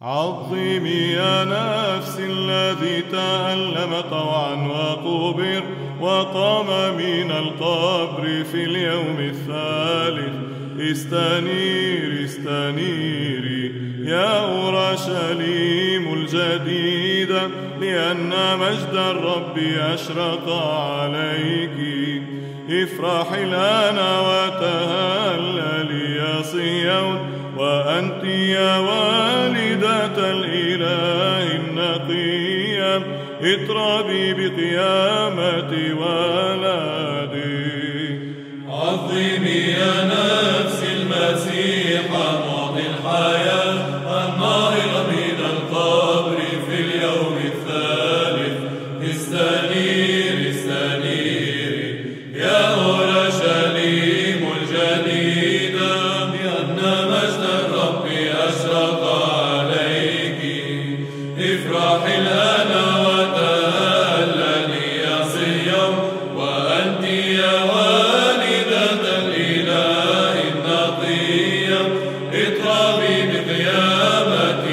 عظمي يا نفس الذي تألم طوعا وقبر وقام من القبر في اليوم الثالث. استنيري استنيري يا أورشليم الجديدة، لأن مجد الرب أشرق عليك. افرحي الآن وتهللي يا صهيون، وأنت يا والدة الإله النقي، اطربي بقيامة ولدي. عظمي يا نفس المسيح معطي الحياة، الناهض من القبر في اليوم الثالث. استنيري استنيري يا أورشليم الجديدة، لأن مجد الرب أشرق عليك. افرحي الآن وتهللي يا صهيون، وأنت يا والدة الإله النقي، اطربي بقيامة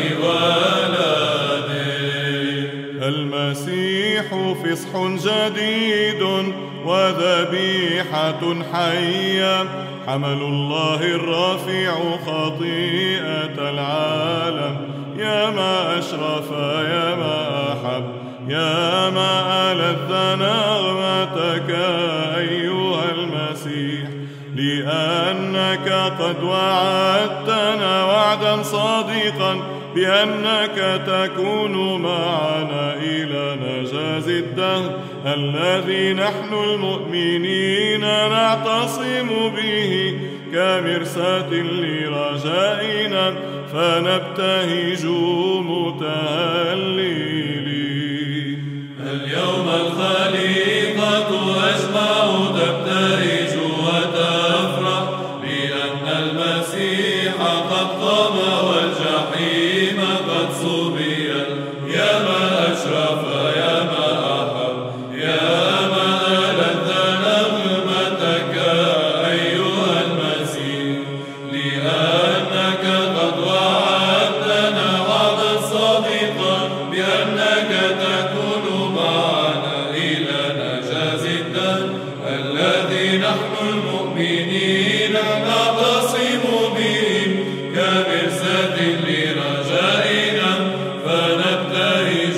ولدي. المسيح فصح جديد وذبيحة حية، حمل الله الرافع خطيئة العالم. يا ما أشرف يا ما أحب، يا ما ألذ نغمتك أيها المسيح، لأنك قد وعدتنا وعدا صادقا بأنك تكون معنا إلى نجاز الدهر، الذي نحن المؤمنين نعتصم به كمرساة لرجائنا، فنبتهج متهللين. اليوم الخليقة أجمع تبتهج وتفرح، لأن المسيح قد قام والجحيم قد صبيت. يا ما أشرف يا ما أحب، يا ما ألذ نغمتك أيها المسيح، لأنك قد وعدتنا وعدا صادقا بأنك تكون معنا إلى نجاز الدهر، الذي نحن المؤمنين نعتصم به كمرساة لرجائنا، فنبتهج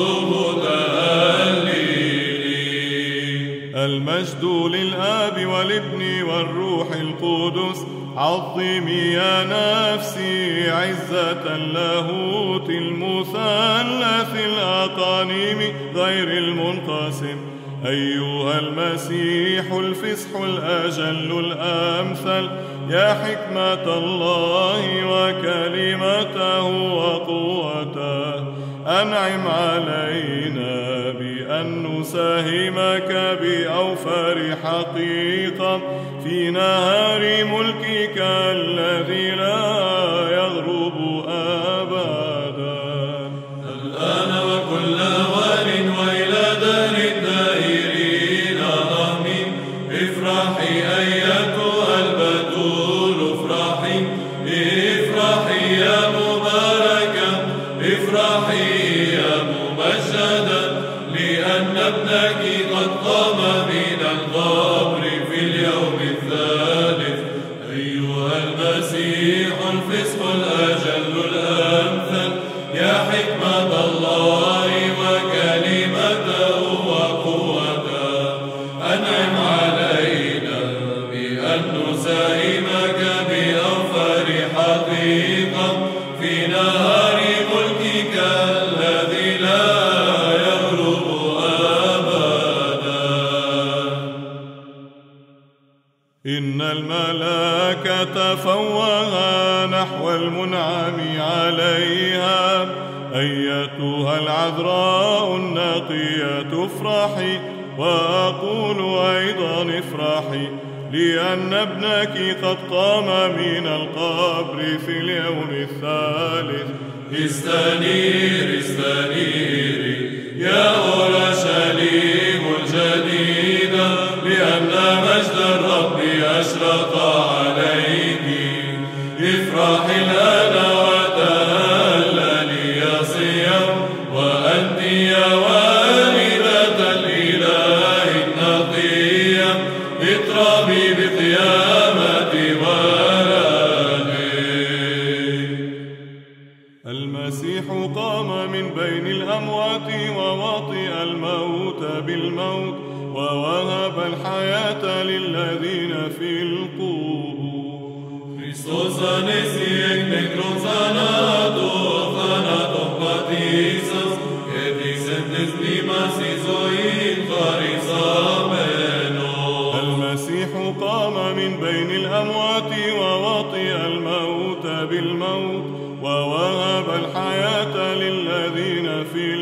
متهللين. المجد للآب والابن والروح القدس. عظمي يا نفسي عزة اللاهوت المثلث الأقانيم غير المنقسم. أيها المسيح الفصح الأجل الأمثل، يا حكمة الله وكلمته وقوته، أنعم علينا بأن نساهمك بأوفر حقيقة في نهار ملكك الذي لا يغرب أبدا، الآن وكل أوان وإلى دار الدائرين آمين. افرحي أيتها البتول، افرحي افرحي يا مباركة، افرحي يا ممجدة، لأن ابنك قد قام من القبر في اليوم الثالث. أيها المسيح الفصح الأجل الأمثل، يا حكمة الله وكلمته وقوته، أنعم علينا بأن نساهمك بأوفر حقيقة في نهار ملكك الذي لا يغرب أبدا. إن الملائكة فوها نحو المنعم عليها. أيتها العذراء النقية افرحي، وأقول أيضا افرحي، لأن ابنك قد قام من القبر في اليوم الثالث. استنيري استنيري يا أورشليم الجديدة، لأن مجد الرب أشرق عليك. افرحي الآن وتهللي المسيح قام من بين الأموات ووطئ الموت بالموت ووهب الحياة للذين في القبور. Χριστός ανέστη εκ νεκρών θανάτων, θάνατον πατήσας, και της εν τες μνήμας η ζωήν χαριζάμενο. المسيح قام من بين الأموات ووطئ الموت بالموت ووهب الحياة للذين في